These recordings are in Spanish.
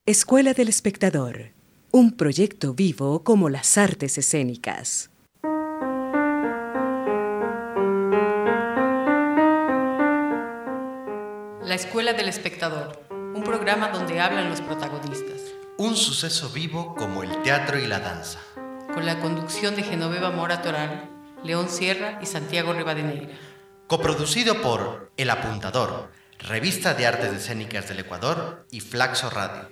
Escuela del Espectador, un proyecto vivo como las artes escénicas. La Escuela del Espectador, un programa donde hablan los protagonistas. Un suceso vivo como el teatro y la danza. Con la conducción de Genoveva Mora Toral, León Sierra y Santiago Rivadeneira. Coproducido por El Apuntador, Revista de Artes Escénicas del Ecuador y Flaxo Radio.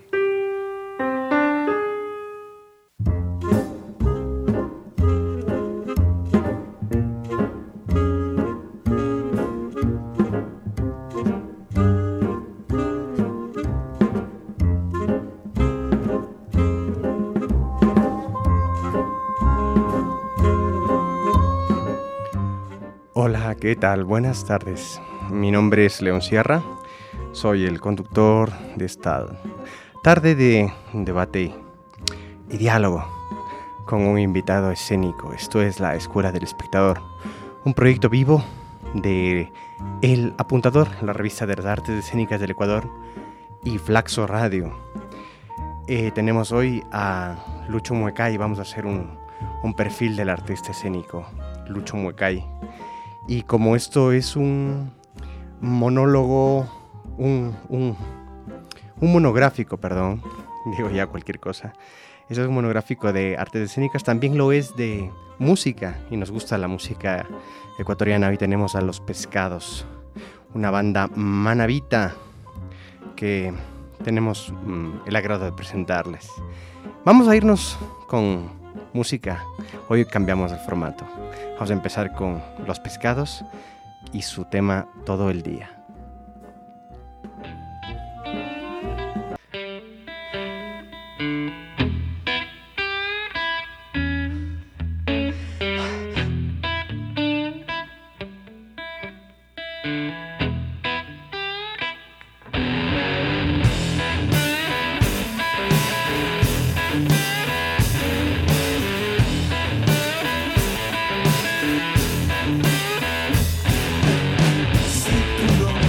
Hola, ¿qué tal? Buenas tardes. Mi nombre es León Sierra, soy el conductor de esta tarde de debate y diálogo con un invitado escénico. Esto es la Escuela del Espectador, un proyecto vivo de El Apuntador, la revista de las artes escénicas del Ecuador, y Flaxo Radio. Tenemos hoy a Lucho Muecay. Vamos a hacer un perfil del artista escénico Lucho Muecay. Y como esto es un monólogo, un monográfico, digo ya cualquier cosa. Eso es un monográfico de artes escénicas, también lo es de música, y nos gusta la música ecuatoriana. Hoy tenemos a Los Pescados, una banda manabita que tenemos el agrado de presentarles. Vamos a irnos con música. Hoy cambiamos el formato. Vamos a empezar con Los Pescados y su tema Todo el Día. Si tú no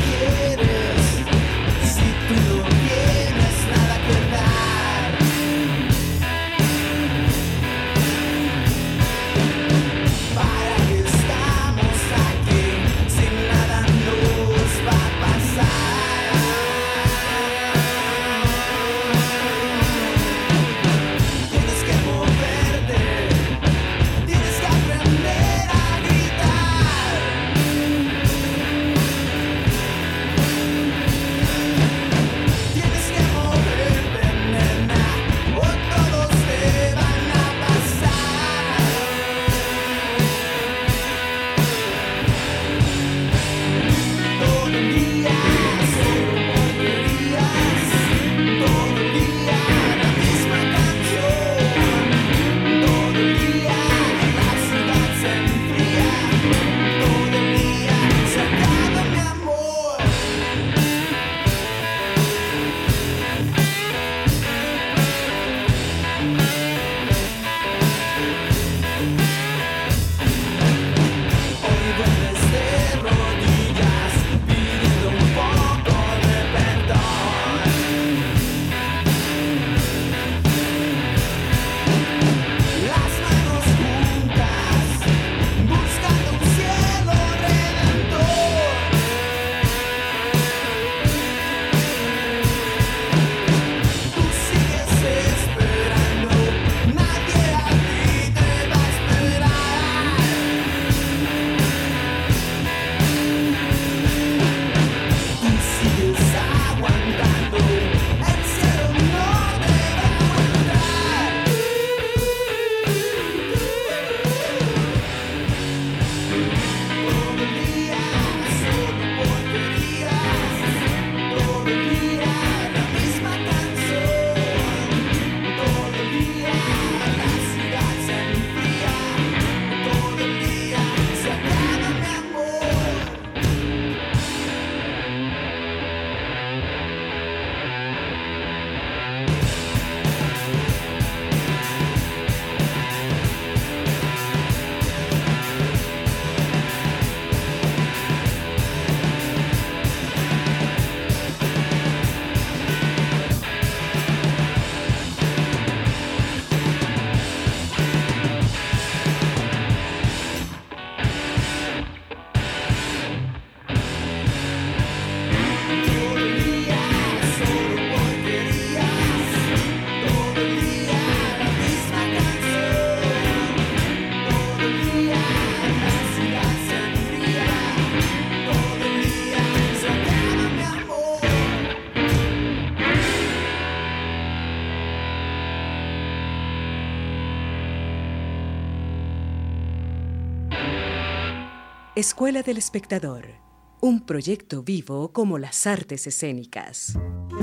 Escuela del Espectador, un proyecto vivo como las artes escénicas.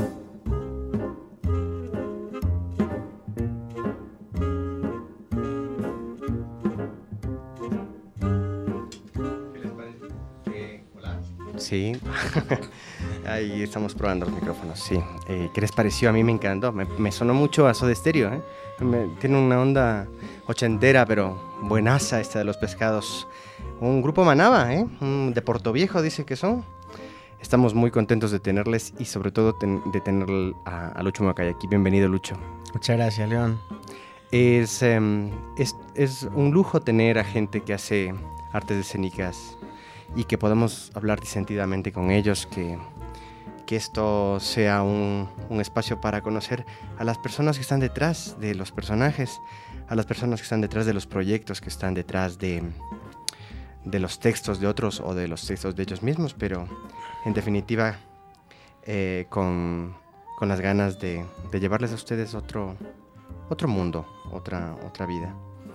Sí, ahí estamos probando los micrófonos, sí. ¿Qué les pareció? A mí me encantó, me sonó mucho a Soda Stereo, ¿eh? Tiene una onda ochentera, pero buenaza esta de los pescados. Un grupo Manaba, ¿eh? De Portoviejo dice que son. Estamos muy contentos de tenerles y sobre todo de tener a Lucho Macay aquí. Bienvenido, Lucho. Muchas gracias, León. Es un lujo tener a gente que hace artes escénicas y que podamos hablar disentidamente con ellos, que esto sea un espacio para conocer a las personas que están detrás de los personajes, a las personas que están detrás de los proyectos, que están detrás de los textos de otros o de los textos de ellos mismos, pero en definitiva con las ganas de llevarles a ustedes otro mundo, otra vida.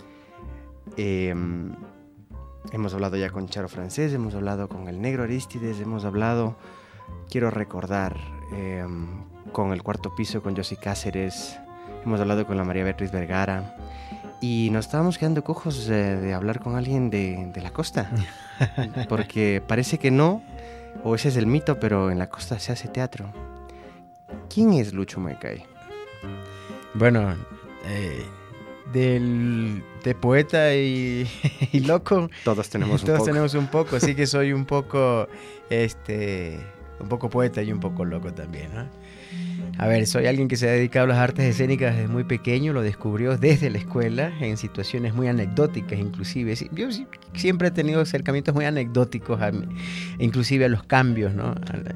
Hemos hablado ya con Charo Francés, hemos hablado con el Negro Arístides, hemos hablado, quiero recordar, con el Cuarto Piso, con Josie Cáceres, hemos hablado con la María Beatriz Vergara y nos estábamos quedando cojos de hablar con alguien de la costa, porque parece que no, o ese es el mito, pero en la costa se hace teatro. ¿Quién es Lucho Macay? Bueno, de poeta y loco. Todos tenemos un poco, así que soy un poco poeta y un poco loco también, ¿no? A ver, soy alguien que se ha dedicado a las artes escénicas desde muy pequeño, lo descubrió desde la escuela, en situaciones muy anecdóticas inclusive. Yo siempre he tenido acercamientos muy anecdóticos, inclusive a los cambios, ¿no?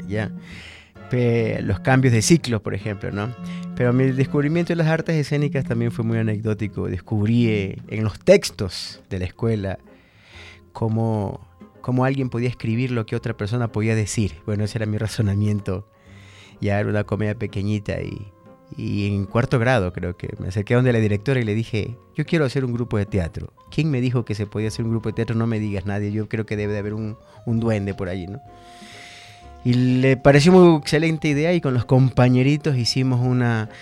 Los cambios de ciclo, por ejemplo, ¿no? Pero mi descubrimiento de las artes escénicas también fue muy anecdótico. Descubrí en los textos de la escuela cómo alguien podía escribir lo que otra persona podía decir. Bueno, ese era mi razonamiento. Ya era una comedia pequeñita y en cuarto grado creo que me acerqué a donde la directora y le dije, yo quiero hacer un grupo de teatro. ¿Quién me dijo que se podía hacer un grupo de teatro? No me digas nadie, yo creo que debe de haber un duende por allí, ¿no? Y le pareció muy excelente idea y con los compañeritos hicimos una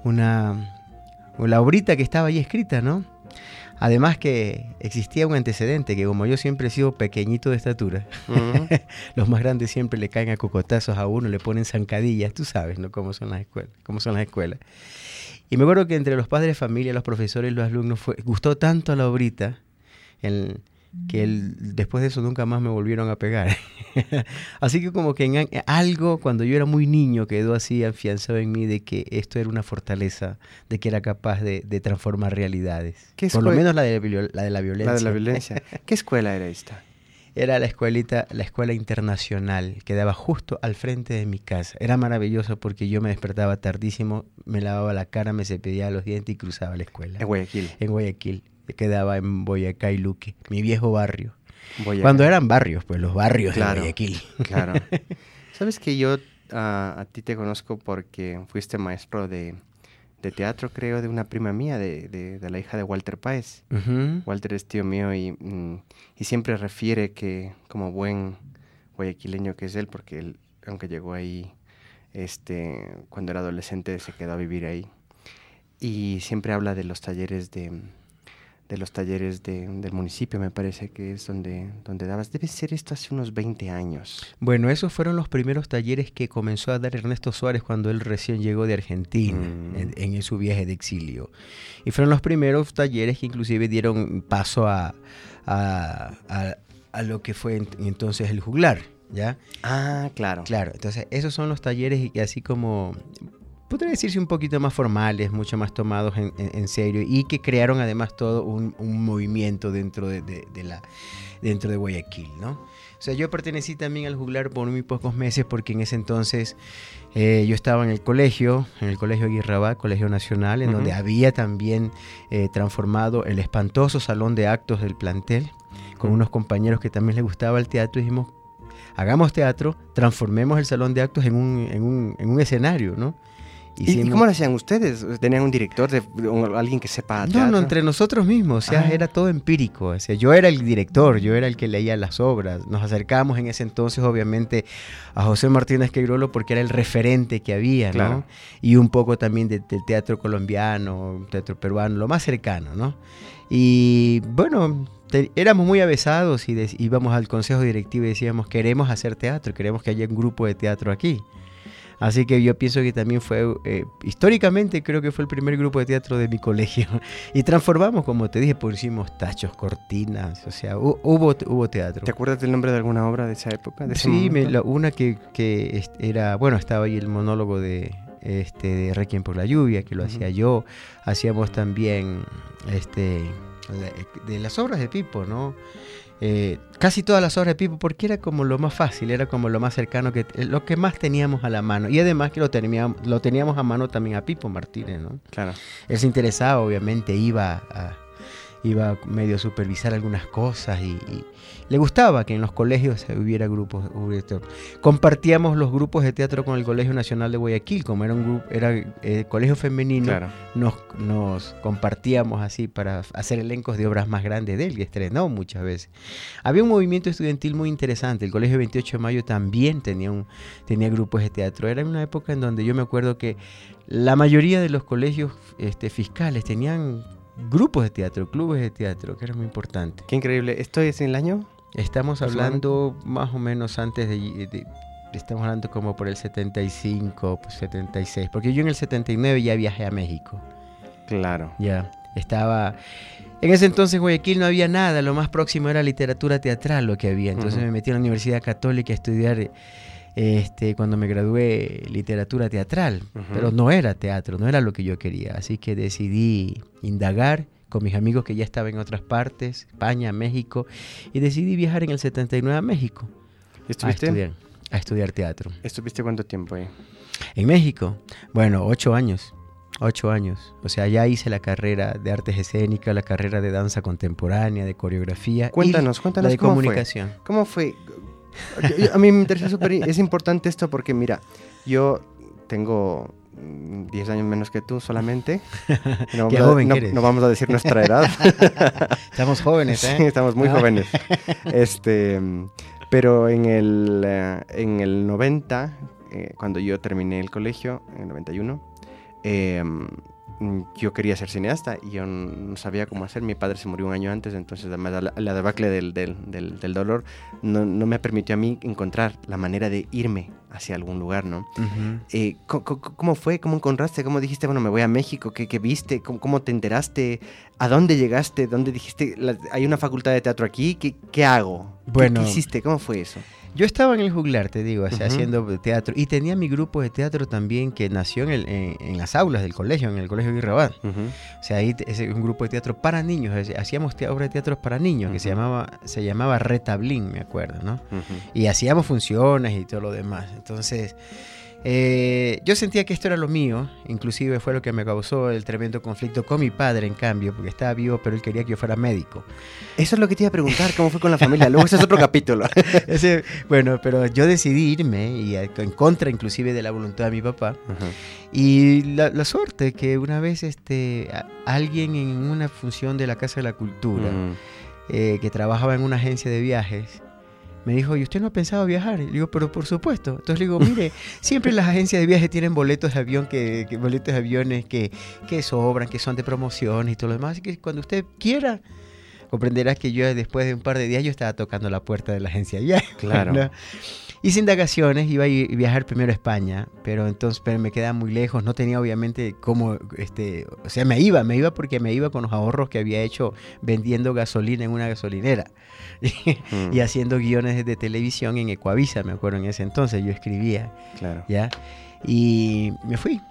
obrita que estaba ahí escrita, ¿no? Además que existía un antecedente, que como yo siempre he sido pequeñito de estatura, los más grandes siempre le caen a cocotazos a uno, le ponen zancadillas, tú sabes, ¿no? Cómo son las escuelas. Y me acuerdo que entre los padres de familia, los profesores y los alumnos gustó tanto la obrita que después de eso nunca más me volvieron a pegar. Así que como que algo cuando yo era muy niño quedó así afianzado en mí de que esto era una fortaleza, de que era capaz de transformar realidades. Por lo menos la de la violencia. La de la violencia. ¿Qué escuela era esta? Era la escuela internacional, que daba justo al frente de mi casa. Era maravilloso porque yo me despertaba tardísimo, me lavaba la cara, me cepillaba los dientes y cruzaba la escuela. En Guayaquil. En Guayaquil. Quedaba en Boyacá y Luque, mi viejo barrio. Boyacá. Cuando eran barrios, pues los barrios, claro, de Guayaquil. Claro. Sabes que yo a ti te conozco porque fuiste maestro de teatro, creo, de una prima mía, de la hija de Walter Páez. Uh-huh. Walter es tío mío y siempre refiere que como buen guayaquileño que es él, porque él, aunque llegó ahí cuando era adolescente, se quedó a vivir ahí. Y siempre habla de los talleres del municipio, me parece que es donde dabas. Debe ser esto hace unos 20 años. Bueno, esos fueron los primeros talleres que comenzó a dar Ernesto Suárez cuando él recién llegó de Argentina, en su viaje de exilio. Y fueron los primeros talleres que inclusive dieron paso a lo que fue entonces el juglar, ¿ya? Ah, claro. Claro, entonces esos son los talleres que así como... podría decirse un poquito más formales, mucho más tomados en serio y que crearon además todo un movimiento dentro de Guayaquil, ¿no? O sea, yo pertenecí también al juglar por muy pocos meses porque en ese entonces yo estaba en el colegio Aguirrabá, Colegio Nacional, en donde había también transformado el espantoso salón de actos del plantel con unos compañeros que también les gustaba el teatro y dijimos, hagamos teatro, transformemos el salón de actos en un escenario, ¿no? ¿Y cómo lo hacían ustedes? ¿Tenían un director, alguien que sepa teatro? No, entre nosotros mismos, o sea, era todo empírico. O sea, yo era el director, yo era el que leía las obras. Nos acercábamos en ese entonces, obviamente, a José Martínez Queiroz porque era el referente que había, claro, ¿no? Y un poco también del teatro colombiano, teatro peruano, lo más cercano, ¿no? Y bueno, éramos muy avesados y íbamos al consejo directivo y decíamos, queremos hacer teatro, queremos que haya un grupo de teatro aquí. Así que yo pienso que también fue, históricamente creo que fue el primer grupo de teatro de mi colegio. Y transformamos, como te dije, pusimos tachos, cortinas, o sea, hubo teatro. ¿Te acuerdas del nombre de alguna obra de esa época? Sí, una que era, bueno, estaba ahí el monólogo de Requiem por la lluvia, que lo hacía yo. Hacíamos también de las obras de Pipo, ¿no? Casi todas las obras de Pipo, porque era como lo más fácil, era como lo más cercano, lo que más teníamos a la mano. Y además que lo teníamos a mano también a Pipo Martínez, ¿no? Claro. Él se interesaba, obviamente, iba medio a supervisar algunas cosas y le gustaba que en los colegios hubiera grupos. Compartíamos los grupos de teatro con el Colegio Nacional de Guayaquil, como era colegio femenino, claro. Nos compartíamos así para hacer elencos de obras más grandes de él, que estrenó muchas veces. Había un movimiento estudiantil muy interesante, el Colegio 28 de Mayo también tenía grupos de teatro. Era una época en donde yo me acuerdo que la mayoría de los colegios fiscales tenían grupos de teatro, clubes de teatro, que era muy importante. Qué increíble. ¿Esto es en el año? Estamos hablando más o menos antes estamos hablando como por el 75, 76, porque yo en el 79 ya viajé a México. Claro. Ya, estaba... En ese entonces Guayaquil no había nada, lo más próximo era literatura teatral lo que había, entonces me metí a la Universidad Católica a estudiar... cuando me gradué, literatura teatral, pero no era teatro, no era lo que yo quería, así que decidí indagar con mis amigos que ya estaban en otras partes, España, México, y decidí viajar en el 79 a México a estudiar teatro. ¿Estuviste cuánto tiempo ahí? En México, bueno, 8 años, o sea, ya hice la carrera de artes escénicas, la carrera de danza contemporánea, de coreografía, cuéntanos la de ¿cómo comunicación. ¿Cómo fue? A mí me interesa es importante esto porque mira, yo tengo 10 años menos que tú solamente. Qué joven eres. No vamos a decir nuestra edad. Estamos jóvenes, ¿eh? Sí, estamos muy jóvenes. Pero en el 90, cuando yo terminé el colegio, en el 91, yo quería ser cineasta y yo no sabía cómo hacer. Mi padre se murió un año antes, entonces además la debacle del dolor no me permitió a mí encontrar la manera de irme hacia algún lugar, ¿no? ¿Cómo fue? ¿Cómo encontraste? ¿Cómo dijiste, bueno, me voy a México? ¿Qué viste? ¿Cómo te enteraste? ¿A dónde llegaste? ¿Dónde dijiste, hay una facultad de teatro aquí? ¿Qué hago? Bueno, ¿Qué hiciste? ¿Cómo fue eso? Yo estaba en el juglar, te digo, o sea, haciendo teatro, y tenía mi grupo de teatro también que nació en las aulas del colegio, en el colegio Guirrabat. O sea, ahí es un grupo de teatro para niños, hacíamos obras de teatro para niños, que se llamaba Retablín, me acuerdo, ¿no? Y hacíamos funciones y todo lo demás. Entonces, yo sentía que esto era lo mío, inclusive fue lo que me causó el tremendo conflicto con mi padre, en cambio, porque estaba vivo, pero él quería que yo fuera médico. Eso es lo que te iba a preguntar, ¿cómo fue con la familia? Luego ese es otro capítulo. Bueno, pero yo decidí irme, y en contra inclusive de la voluntad de mi papá, y la suerte que una vez alguien en una función de la Casa de la Cultura, que trabajaba en una agencia de viajes, me dijo, ¿y usted no ha pensado viajar? Y le digo, pero por supuesto. Entonces le digo, mire, siempre las agencias de viajes tienen boletos de avión boletos de aviones que sobran, que son de promociones y todo lo demás. Así que cuando usted quiera, comprenderás que yo después de un par de días yo estaba tocando la puerta de la agencia de viajes. Claro. ¿No? Hice indagaciones, iba a viajar primero a España, pero me quedaba muy lejos, no tenía obviamente cómo, o sea, me iba porque me iba con los ahorros que había hecho vendiendo gasolina en una gasolinera y haciendo guiones de televisión en Ecuavisa, me acuerdo en ese entonces, yo escribía, claro. ¿Ya? Y me fui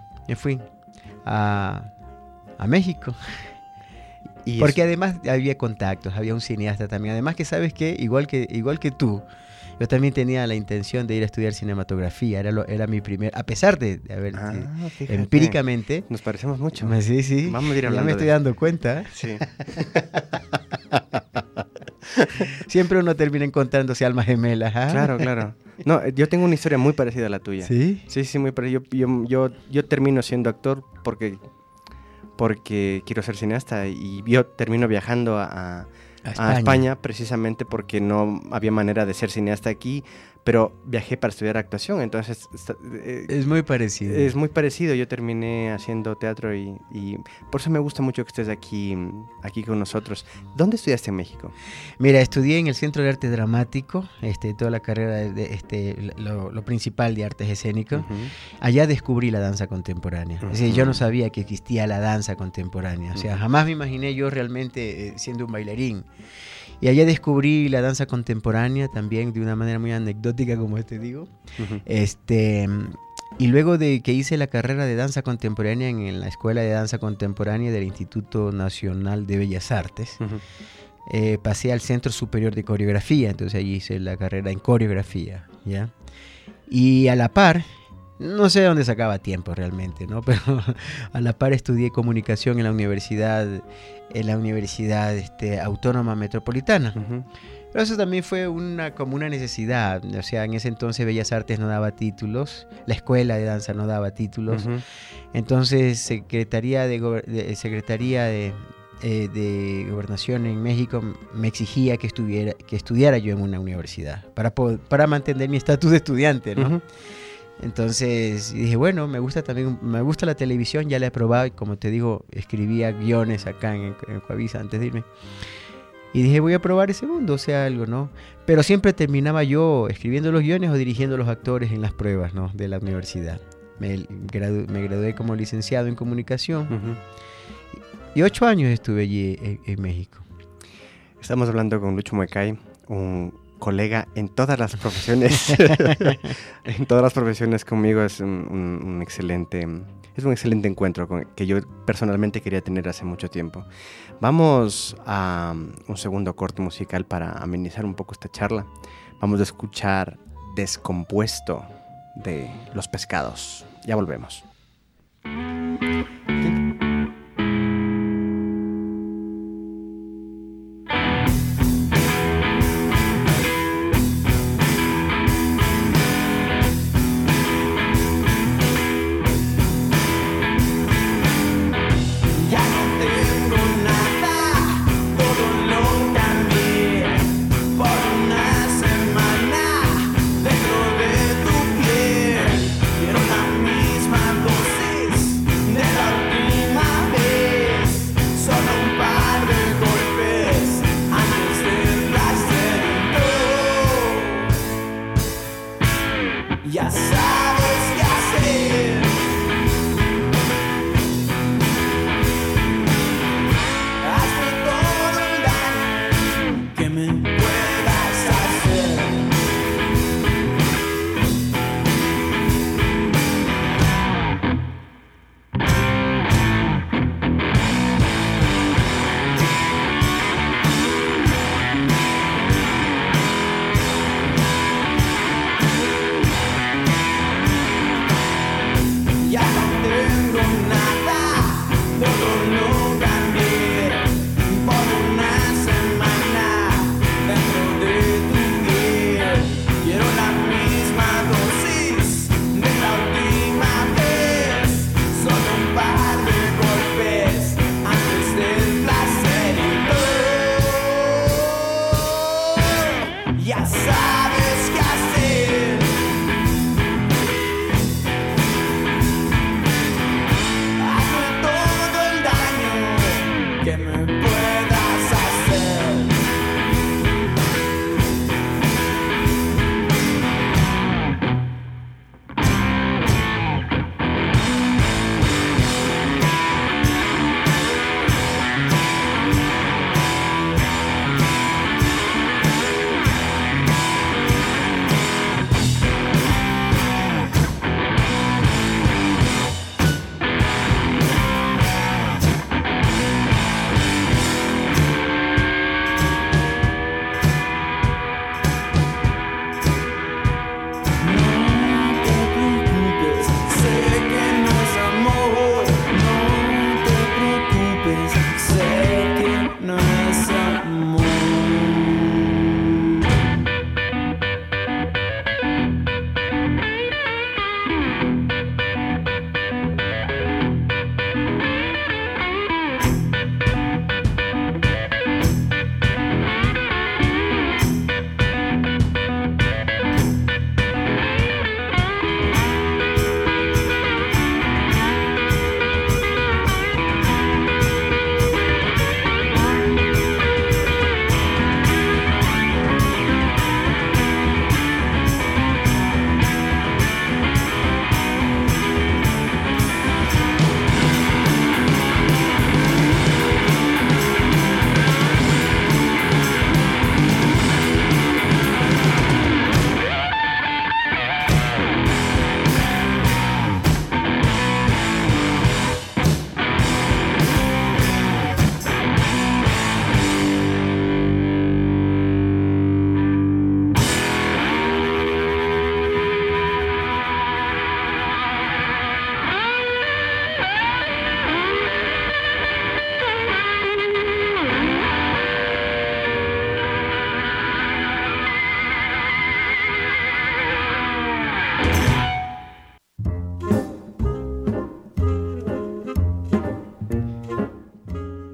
a México. Porque además había contactos, había un cineasta también, además que sabes que igual que tú, yo también tenía la intención de ir a estudiar cinematografía, era mi primer, a pesar de haber empíricamente. Nos parecemos mucho. Sí. Vamos a ir hablando. Ya me estoy dando cuenta. Sí. Siempre uno termina encontrándose almas gemelas. ¿Ah? Claro. No, yo tengo una historia muy parecida a la tuya. ¿Sí? Sí, muy parecida. Yo termino siendo actor porque quiero ser cineasta y yo termino viajando a España precisamente porque no había manera de ser cineasta aquí, pero viajé para estudiar actuación, entonces... es muy parecido. Es muy parecido, yo terminé haciendo teatro y por eso me gusta mucho que estés aquí con nosotros. ¿Dónde estudiaste en México? Mira, estudié en el Centro de Arte Dramático, toda la carrera, lo principal de artes escénicas. Uh-huh. Allá descubrí la danza contemporánea. Uh-huh. Es decir, yo no sabía que existía la danza contemporánea, o sea, jamás me imaginé yo realmente siendo un bailarín. Y allá descubrí la danza contemporánea también de una manera muy anecdótica, como te digo. Uh-huh. Y luego de que hice la carrera de danza contemporánea en la Escuela de Danza Contemporánea del Instituto Nacional de Bellas Artes, uh-huh. Pasé al Centro Superior de Coreografía, entonces allí hice la carrera en coreografía, ¿ya? Y a la par, no sé de dónde sacaba tiempo realmente, ¿no? Pero a la par estudié comunicación en la Universidad Autónoma Metropolitana. Uh-huh. Pero eso también fue como una necesidad. O sea, en ese entonces Bellas Artes no daba títulos, la Escuela de Danza no daba títulos. Uh-huh. Entonces Secretaría de Gobernación en México me exigía que estudiara yo en una universidad para mantener mi estatus de estudiante, ¿no? Uh-huh. Entonces dije, bueno, me gusta la televisión, ya la he probado y como te digo, escribía guiones acá en Coavisa antes de irme. Y dije, voy a probar ese mundo, o sea, algo, ¿no? Pero siempre terminaba yo escribiendo los guiones o dirigiendo a los actores en las pruebas, ¿no? De la universidad. Me gradué como licenciado en comunicación. Uh-huh. Y 8 años estuve allí en México. Estamos hablando con Lucho Muecay, un colega en todas las profesiones. En todas las profesiones conmigo. Es un excelente encuentro que yo personalmente quería tener hace mucho tiempo. Vamos a un segundo corte musical para amenizar un poco esta charla. Vamos a escuchar Descompuesto de Los Pescados. Ya volvemos.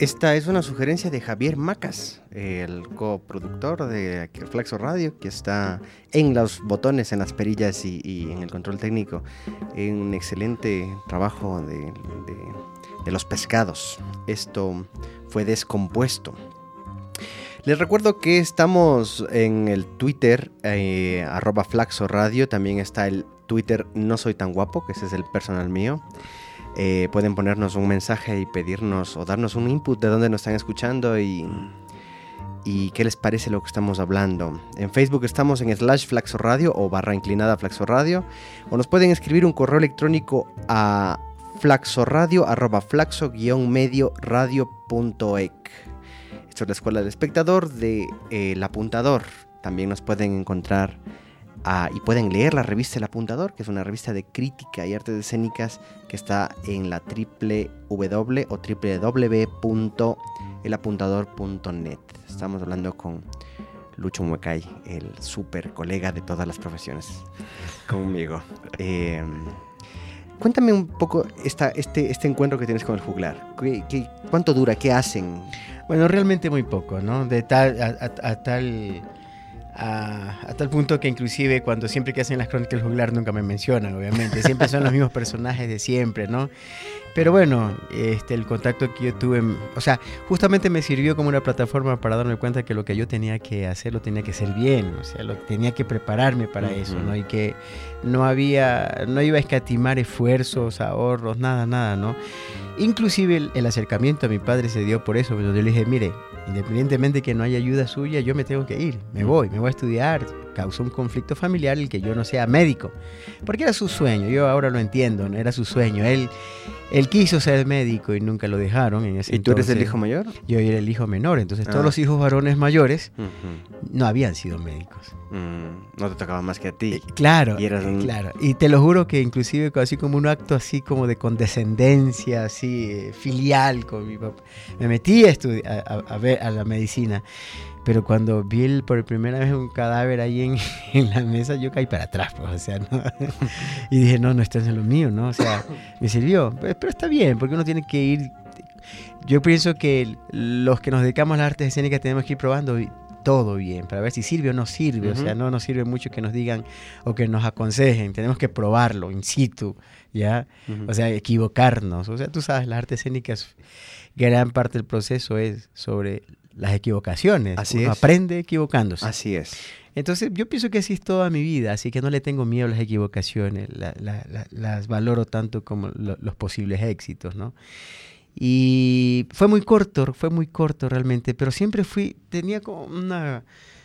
Esta es una sugerencia de Javier Macas, el coproductor de Flaxo Radio, que está en los botones, en las perillas y en el control técnico. Un excelente trabajo de los pescados. Esto fue Descompuesto. Les recuerdo que estamos en el Twitter, @Flaxo Radio. También está el Twitter No Soy Tan Guapo, que ese es el personal mío. Pueden ponernos un mensaje y pedirnos o darnos un input de dónde nos están escuchando y qué les parece lo que estamos hablando. En Facebook estamos en /Flaxo Radio o / Flaxo Radio, o nos pueden escribir un correo electrónico a flaxoradio@flaxo-medioradio.ec. Esto es la Escuela del Espectador de El Apuntador. También nos pueden encontrar y pueden leer la revista El Apuntador, que es una revista de crítica y artes escénicas que está en la www.elapuntador.net. Estamos hablando con Lucho Muecay, el súper colega de todas las profesiones, conmigo. Cuéntame un poco este encuentro que tienes con el juglar. ¿Cuánto dura? ¿Qué hacen? Bueno, realmente muy poco, ¿no? A tal punto que inclusive siempre que hacen las crónicas del juglar nunca me mencionan, obviamente. Siempre son los mismos personajes de siempre, ¿no? Pero bueno, el contacto que yo tuve, o sea, justamente me sirvió como una plataforma para darme cuenta que lo que yo tenía que hacer, lo tenía que hacer bien, o sea, tenía que prepararme para eso, ¿no? Y que no iba a escatimar esfuerzos, ahorros, nada, ¿no? Inclusive el acercamiento a mi padre se dio por eso, pero yo le dije, mire, independientemente de que no haya ayuda suya, yo me tengo que ir, me voy a estudiar. Causó un conflicto familiar el que yo no sea médico, porque era su sueño, yo ahora lo entiendo, ¿no? Era su sueño, él quiso ser médico y nunca lo dejaron en ese ¿Y tú entonces. eres el hijo mayor? Yo era el hijo menor, entonces todos los hijos varones mayores no habían sido médicos. No te tocaba más que a ti. Claro, y eras claro. Y te lo juro que inclusive así como un acto así como de condescendencia, así filial con mi papá, me metí a ver a la medicina. Pero cuando vi por primera vez un cadáver ahí en la mesa, yo caí para atrás, pues, o sea, ¿no? Y dije, no, esto es lo mío, ¿no? O sea, me sirvió. Pero está bien, porque uno tiene que ir. Yo pienso que los que nos dedicamos a las artes escénicas tenemos que ir probando todo bien, para ver si sirve o no sirve. O sea, no nos sirve mucho que nos digan o que nos aconsejen. Tenemos que probarlo in situ, ¿ya? O sea, equivocarnos. O sea, tú sabes, las artes escénicas, gran parte del proceso es sobre las equivocaciones. Así Uno es. aprende equivocándose. Así es. Entonces yo pienso que así es toda mi vida, así que no le tengo miedo a las equivocaciones, las valoro tanto como los posibles éxitos, ¿no? Y fue muy corto realmente, pero siempre tenía como una,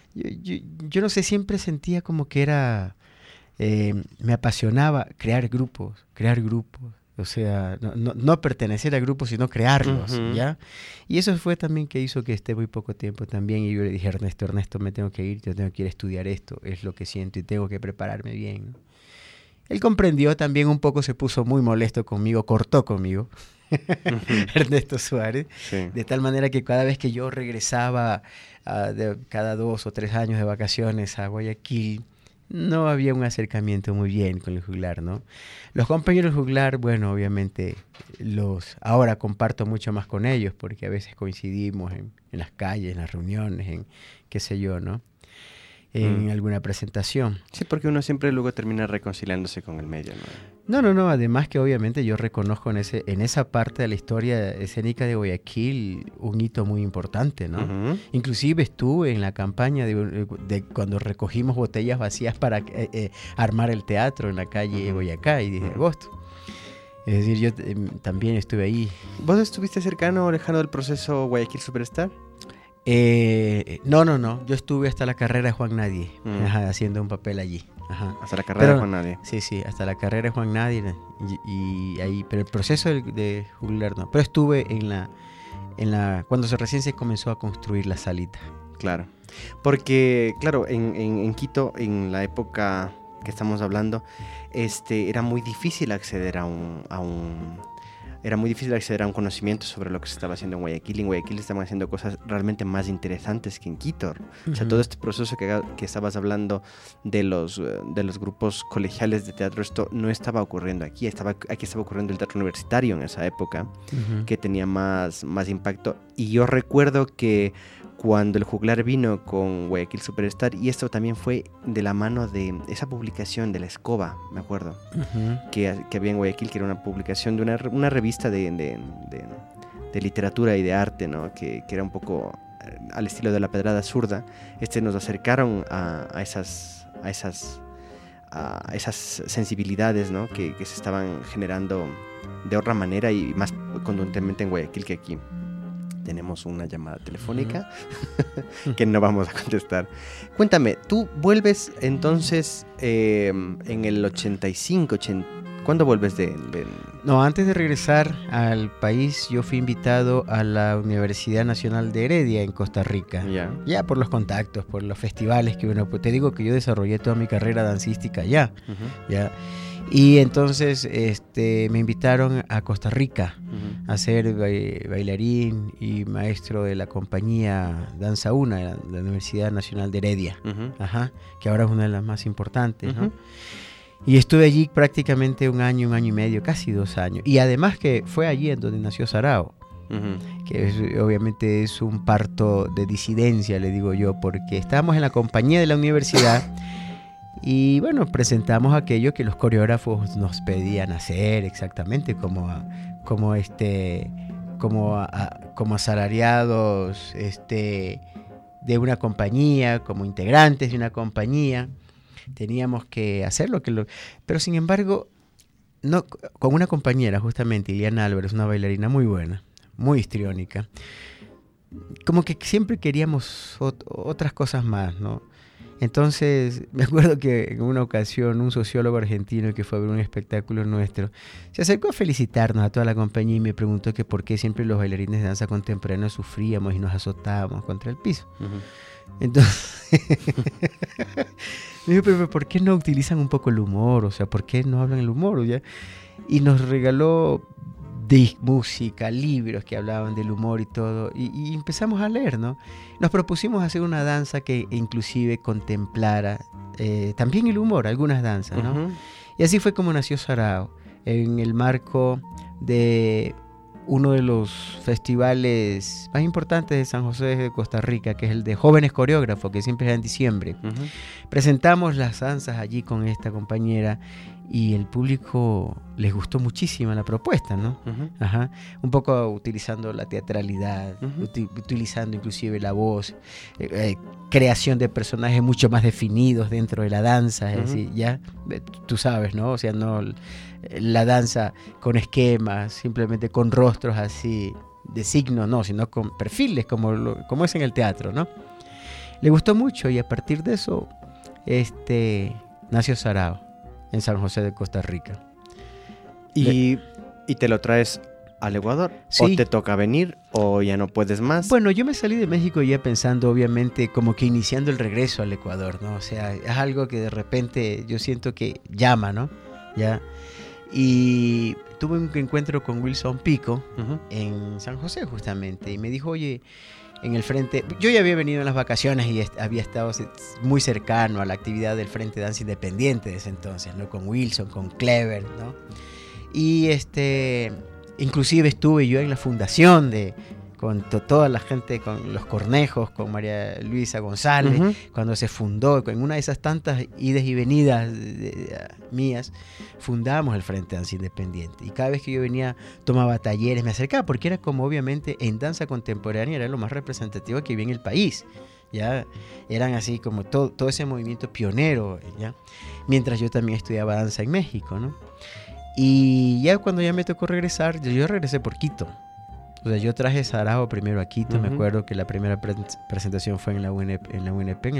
yo no sé, siempre sentía como que era, me apasionaba crear grupos. O sea, no pertenecer a grupos, sino crearlos, ¿ya? Y eso fue también que hizo que esté muy poco tiempo también. Y yo le dije a Ernesto, me tengo que ir, yo tengo que ir a estudiar esto, es lo que siento y tengo que prepararme bien, ¿no? Él comprendió también un poco, se puso muy molesto conmigo, cortó conmigo, Ernesto Suárez, Sí. de tal manera que cada vez que yo regresaba cada 2 o 3 años de vacaciones a Guayaquil, no había un acercamiento muy bien con el juglar, ¿no? Los compañeros juglar, bueno, obviamente ahora comparto mucho más con ellos porque a veces coincidimos en las calles, en las reuniones, en qué sé yo, ¿no? En alguna presentación. Sí, porque uno siempre luego termina reconciliándose con el medio, ¿no? No, además que obviamente yo reconozco en esa parte de la historia escénica de Guayaquil un hito muy importante, ¿no? Inclusive estuve en la campaña de cuando recogimos botellas vacías para armar el teatro en la calle Boyacá y de agosto. Es decir, yo también estuve ahí. ¿Vos estuviste cercano o lejano del proceso Guayaquil Superstar? No, yo estuve hasta la carrera de Juan Nadie, haciendo un papel allí. Ajá. Hasta la carrera de Juan Nadie. Sí, hasta la carrera de Juan Nadie y ahí, pero el proceso de juglar no. Pero estuve cuando recién se comenzó a construir la salita. Claro, porque claro, en Quito, en la época que estamos hablando, era muy difícil acceder a era muy difícil acceder a un conocimiento sobre lo que se estaba haciendo en Guayaquil. En Guayaquil estaban haciendo cosas realmente más interesantes que en Quito. O sea, todo este proceso que estabas hablando de los grupos colegiales de teatro, esto no estaba ocurriendo aquí. Aquí estaba ocurriendo el teatro universitario en esa época, que tenía más impacto. Y yo recuerdo que cuando el juglar vino con Guayaquil Superstar, y esto también fue de la mano de esa publicación de La Escoba, me acuerdo, que había en Guayaquil, que era una publicación de una revista de literatura y de arte, ¿no? Que era un poco al estilo de La Pedrada Zurda. Nos acercaron a esas sensibilidades, ¿no? que se estaban generando de otra manera y más contundentemente en Guayaquil que aquí. Tenemos una llamada telefónica que no vamos a contestar. Cuéntame, tú vuelves entonces en el 85, ¿cuándo vuelves de...? No, antes de regresar al país, yo fui invitado a la Universidad Nacional de Heredia en Costa Rica. Ya por los contactos, por los festivales que uno... Pues te digo que yo desarrollé toda mi carrera dancística allá. Ya. Y entonces me invitaron a Costa Rica a ser bailarín y maestro de la compañía Danza Una de la Universidad Nacional de Heredia, que ahora es una de las más importantes, ¿no? Y estuve allí prácticamente un año y medio, casi 2 años. Y además que fue allí en donde nació Sarao, que obviamente es un parto de disidencia, le digo yo, porque estábamos en la compañía de la universidad. Y bueno, presentamos aquello que los coreógrafos nos pedían hacer exactamente como asalariados de una compañía, como integrantes de una compañía. Teníamos que hacerlo, pero sin embargo, no, con una compañera justamente, Iliana Álvarez, una bailarina muy buena, muy histriónica. Como que siempre queríamos otras cosas más, ¿no? Entonces, me acuerdo que en una ocasión un sociólogo argentino que fue a ver un espectáculo nuestro se acercó a felicitarnos a toda la compañía y me preguntó que por qué siempre los bailarines de danza contemporánea sufríamos y nos azotábamos contra el piso. Entonces, me dijo, pero ¿por qué no utilizan un poco el humor? O sea, ¿por qué no hablan el humor? ¿Ya? Y nos regaló música, libros que hablaban del humor y todo, y empezamos a leer, ¿no? Nos propusimos hacer una danza que inclusive contemplara también el humor, algunas danzas, ¿no? Y así fue como nació Sarao, en el marco de uno de los festivales más importantes de San José de Costa Rica, que es el de Jóvenes Coreógrafos, que siempre es en diciembre. Presentamos las danzas allí con esta compañera y el público les gustó muchísimo la propuesta, ¿no? Un poco utilizando la teatralidad, utilizando inclusive la voz, creación de personajes mucho más definidos dentro de la danza, es decir, ya tú sabes, ¿no? O sea, no la danza con esquemas, simplemente con rostros así de signos, no, sino con perfiles como es en el teatro, ¿no? Le gustó mucho y a partir de eso nació Sarao en San José de Costa Rica. ¿Y te lo traes al Ecuador? Sí. ¿O te toca venir o ya no puedes más? Bueno, yo me salí de México ya pensando, obviamente, como que iniciando el regreso al Ecuador, ¿no? O sea, es algo que de repente yo siento que llama, ¿no? Ya. Y tuve un encuentro con Wilson Pico en San José justamente y me dijo, oye, en el frente, yo ya había venido en las vacaciones y había estado muy cercano a la actividad del Frente Danza Independiente de ese entonces, ¿no? Con Wilson, con Clever, ¿no? Y inclusive estuve yo en la fundación con toda la gente, con los Cornejos, con María Luisa González, cuando se fundó, en una de esas tantas idas y venidas mías, fundamos el Frente Danza Independiente. Y cada vez que yo venía, tomaba talleres, me acercaba, porque era como obviamente en danza contemporánea era lo más representativo que había en el país. Ya eran así como todo ese movimiento pionero, ¿ya? Mientras yo también estudiaba danza en México, ¿no? Y ya cuando ya me tocó regresar, yo regresé por Quito. O sea, yo traje Sarao primero a Quito, me acuerdo que la primera presentación fue en la UNP, en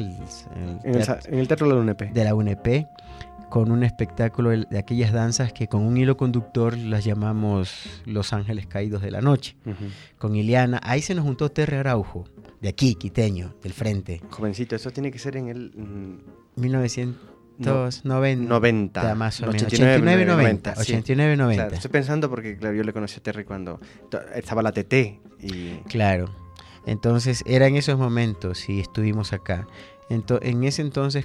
el Teatro de la UNP. De la UNP, con un espectáculo de aquellas danzas que con un hilo conductor las llamamos Los Ángeles Caídos de la Noche, con Iliana. Ahí se nos juntó Terry Araujo, de aquí, quiteño, del frente. Jovencito, eso tiene que ser en el... 1990 más o menos. 89-90. 89-90. Claro, estoy pensando porque, claro, yo le conocí a Terry cuando estaba la TT. Y... Claro. Entonces, era en esos momentos y estuvimos acá. En ese entonces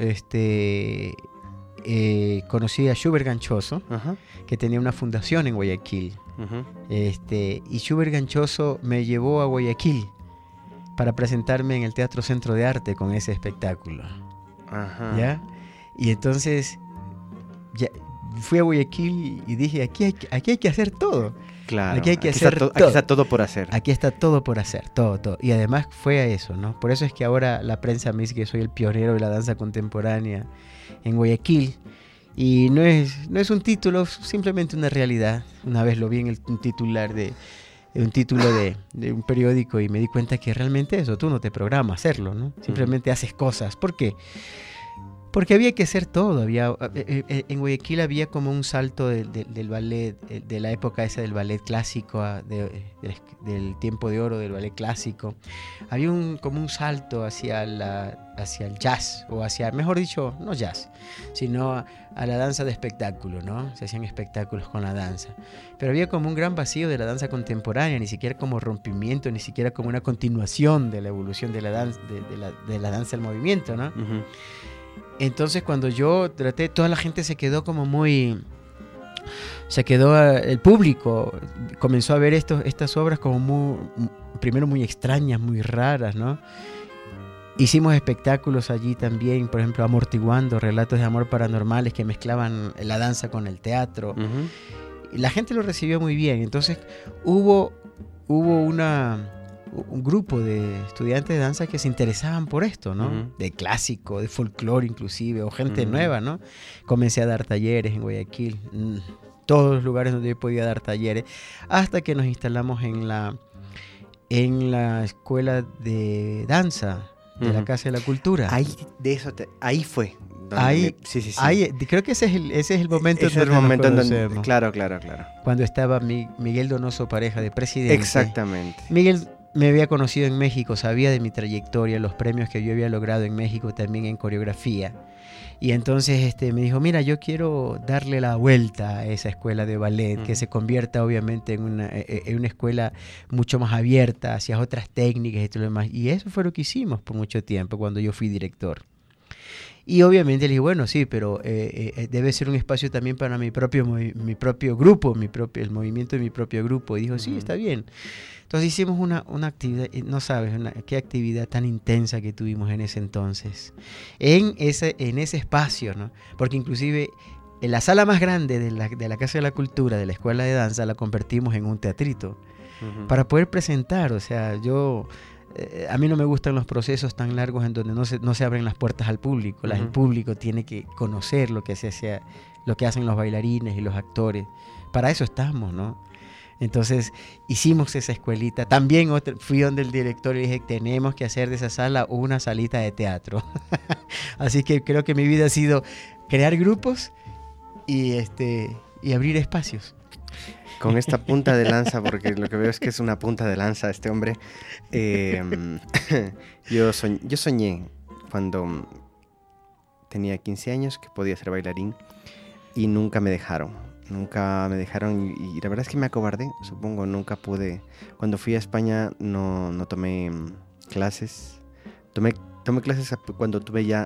conocí a Schubert Ganchoso, Ajá. que tenía una fundación en Guayaquil. Uh-huh. Y Schubert Ganchoso me llevó a Guayaquil para presentarme en el Teatro Centro de Arte con ese espectáculo. Ajá. ¿Ya? Y entonces ya fui a Guayaquil y dije, aquí hay que hacer todo. Claro. Aquí hay que hacer todo. Aquí está todo por hacer. Aquí está todo por hacer, todo. Y además fue a eso, ¿no? Por eso es que ahora la prensa me dice que soy el pionero de la danza contemporánea en Guayaquil. Y no es un título, simplemente una realidad. Una vez lo vi en un título de un periódico y me di cuenta que realmente eso, tú no te programas a hacerlo, ¿no? Simplemente haces cosas. ¿Por qué? Porque había que hacer todo. En Guayaquil había como un salto del ballet, de la época esa del ballet clásico, del tiempo de oro del ballet clásico. Había como un salto hacia el jazz, o mejor dicho, no jazz, sino a la danza de espectáculo, ¿no? Se hacían espectáculos con la danza. Pero había como un gran vacío de la danza contemporánea, ni siquiera como rompimiento, ni siquiera como una continuación de la evolución de la danza, de la danza del movimiento, ¿no? Uh-huh. Entonces cuando yo traté, toda la gente se quedó el público comenzó a ver estas obras como primero muy extrañas, muy raras, ¿no? Hicimos espectáculos allí también, por ejemplo, amortiguando, relatos de amor paranormales que mezclaban la danza con el teatro. Uh-huh. Y la gente lo recibió muy bien. Entonces hubo un grupo de estudiantes de danza que se interesaban por esto, ¿no? Uh-huh. De clásico, de folclore inclusive, o gente uh-huh. nueva, ¿no? Comencé a dar talleres en Guayaquil, todos los lugares donde yo podía dar talleres, hasta que nos instalamos en la escuela de danza de uh-huh. la Casa de la Cultura. Ahí fue. Sí. Ahí, creo que ese es el momento. Ese es el momento en donde... Claro. Cuando estaba Miguel Donoso Pareja de presidente. Exactamente. Miguel me había conocido en México, sabía de mi trayectoria, los premios que yo había logrado en México también en coreografía. Y entonces me dijo, mira, yo quiero darle la vuelta a esa escuela de ballet, que se convierta obviamente en una escuela mucho más abierta hacia otras técnicas y todo lo demás. Y eso fue lo que hicimos por mucho tiempo cuando yo fui director. Y obviamente le dije, bueno, sí, pero debe ser un espacio también para mi propio grupo, el movimiento de mi propio grupo. Y dijo, sí, está bien. Entonces hicimos una actividad, no sabes qué actividad tan intensa que tuvimos en ese entonces, en ese espacio, ¿no? Porque inclusive en la sala más grande de la Casa de la Cultura, de la Escuela de Danza, la convertimos en un teatrito, uh-huh. para poder presentar. O sea, a mí no me gustan los procesos tan largos en donde no se abren las puertas al público. Uh-huh. El público tiene que conocer lo que hacen los bailarines y los actores. Para eso estamos, ¿no? Entonces hicimos esa escuelita. También fui donde el director y dije, tenemos que hacer de esa sala una salita de teatro. Así que creo que mi vida ha sido crear grupos y abrir espacios. Con esta punta de lanza, porque lo que veo es que es una punta de lanza este hombre. Yo soñé cuando tenía 15 años que podía ser bailarín y nunca me dejaron y la verdad es que me acobardé, supongo, nunca pude. Cuando fui a España no tomé clases, tomé clases cuando tuve ya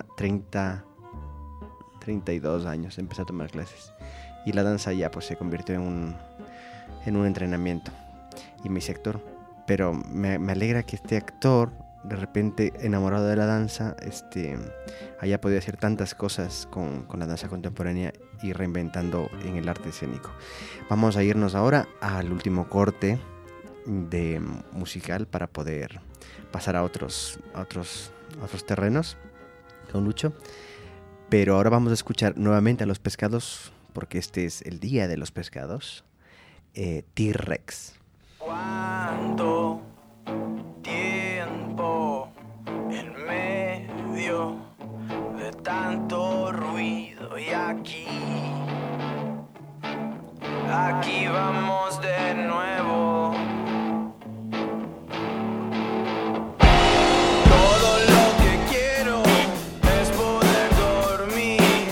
32 años, empecé a tomar clases y la danza ya pues se convirtió en un entrenamiento y me hice actor, pero me alegra que este actor de repente enamorado de la danza haya podido hacer tantas cosas con la danza contemporánea y reinventando en el arte escénico. Vamos a irnos ahora al último corte de musical para poder pasar a otros terrenos con Lucho, pero ahora vamos a escuchar nuevamente a Los Pescados porque este es el día de los pescados. T-Rex. ¿Cuánto tiempo en medio de tanto ruido? Y aquí vamos de nuevo. Todo lo que quiero es poder dormir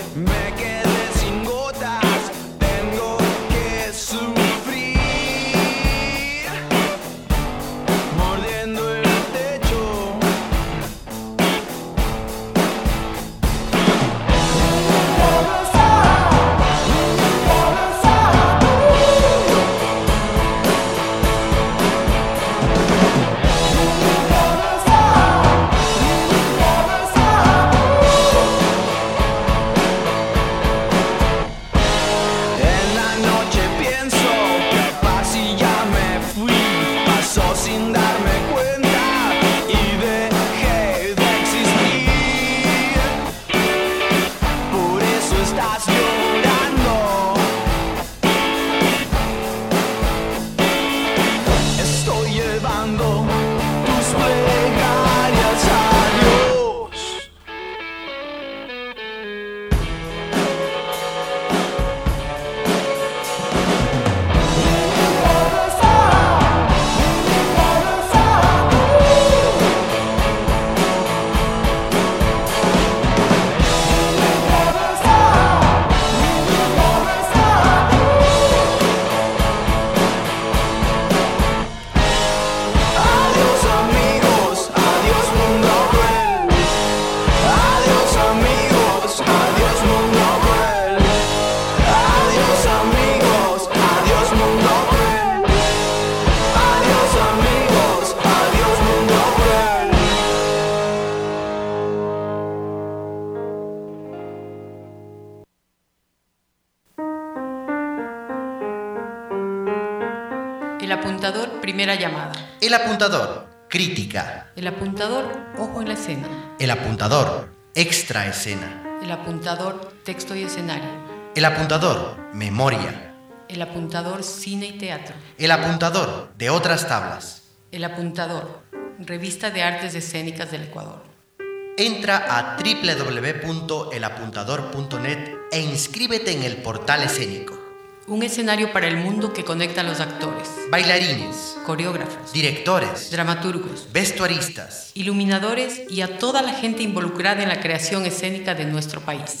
apuntador, primera llamada. El apuntador, crítica. El apuntador, ojo en la escena. El apuntador, extra escena. El apuntador, texto y escenario. El apuntador, memoria. El apuntador, cine y teatro. El apuntador, de otras tablas. El apuntador, revista de artes escénicas del Ecuador. Entra a www.elapuntador.net e inscríbete en el portal escénico. Un escenario para el mundo que conecta a los actores, Bailarines, coreógrafos, directores, dramaturgos, vestuaristas. iluminadores y a toda la gente involucrada en la creación escénica de nuestro país.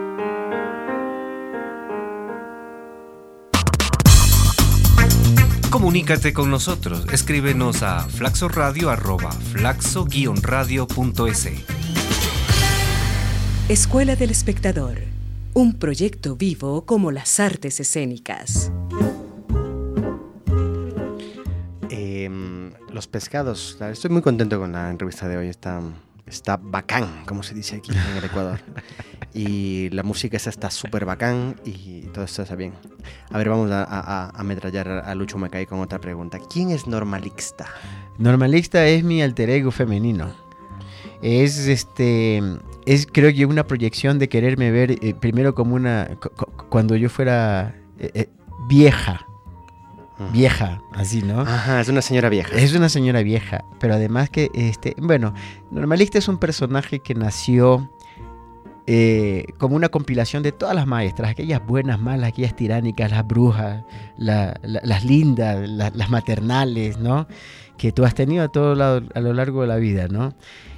Comunícate con nosotros. Escríbenos a flaxoradio@flaxo-radio.es. Escuela del Espectador, un proyecto vivo como las artes escénicas. Los pescados. Estoy muy contento con la entrevista de hoy. Está bacán, como se dice aquí en el Ecuador. Y la música esa está súper bacán y todo esto está bien. A ver, vamos a ametrallar a Lucho Macay con otra pregunta. ¿Quién es Normalixta? Normalixta es mi alter ego femenino. Es creo que una proyección de quererme ver primero como cuando yo fuera vieja, así, ¿no? Ajá, es una señora vieja. Es una señora vieja, pero además que, Normalixta es un personaje que nació como una compilación de todas las maestras, aquellas buenas, malas, aquellas tiránicas, las brujas, las lindas, las maternales, ¿no? Que tú has tenido a lo largo de la vida, ¿no?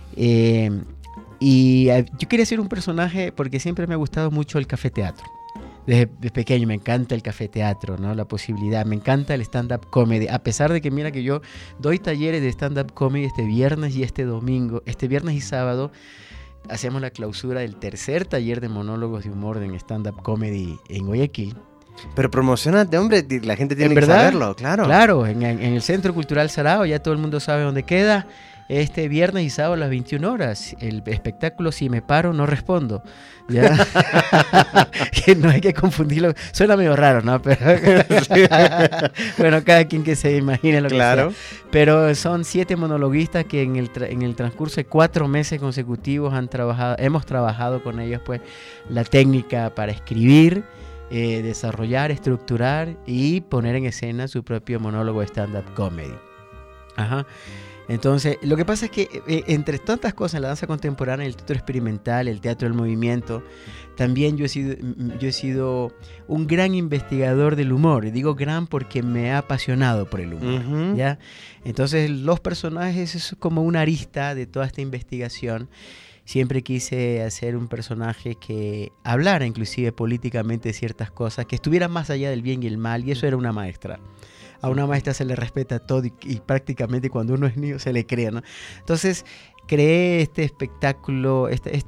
Y yo quería ser un personaje porque siempre me ha gustado mucho el café teatro. Desde pequeño me encanta el café teatro, ¿no? La posibilidad, me encanta el stand-up comedy, a pesar de que mira que yo doy talleres de stand-up comedy este viernes y este domingo, este viernes y sábado hacemos la clausura del tercer taller de monólogos de humor en stand-up comedy en Guayaquil. Pero promocionate, hombre, la gente tiene que ¿verdad? saberlo, claro. Claro, en el Centro Cultural Sarao, ya todo el mundo sabe dónde queda. Este viernes y sábado a las 21 horas. El espectáculo, si me paro, no respondo. ¿Ya? Que no hay que confundirlo. Suena medio raro, ¿no? Pero bueno, cada quien que se imagine lo que sea. Pero son 7 monologuistas que en el transcurso de 4 meses consecutivos hemos trabajado con ellos, pues, la técnica para escribir, desarrollar, estructurar y poner en escena su propio monólogo de stand-up comedy. Ajá. Entonces, lo que pasa es que entre tantas cosas, la danza contemporánea, el teatro experimental, el teatro del movimiento, también yo he sido un gran investigador del humor. Y digo gran porque me ha apasionado por el humor, Uh-huh. ¿ya? Entonces, los personajes es como una arista de toda esta investigación. Siempre quise hacer un personaje que hablara inclusive políticamente de ciertas cosas, que estuviera más allá del bien y el mal, y eso era una maestra. A una maestra se le respeta todo y prácticamente cuando uno es niño se le cree, ¿no? Entonces creé este espectáculo,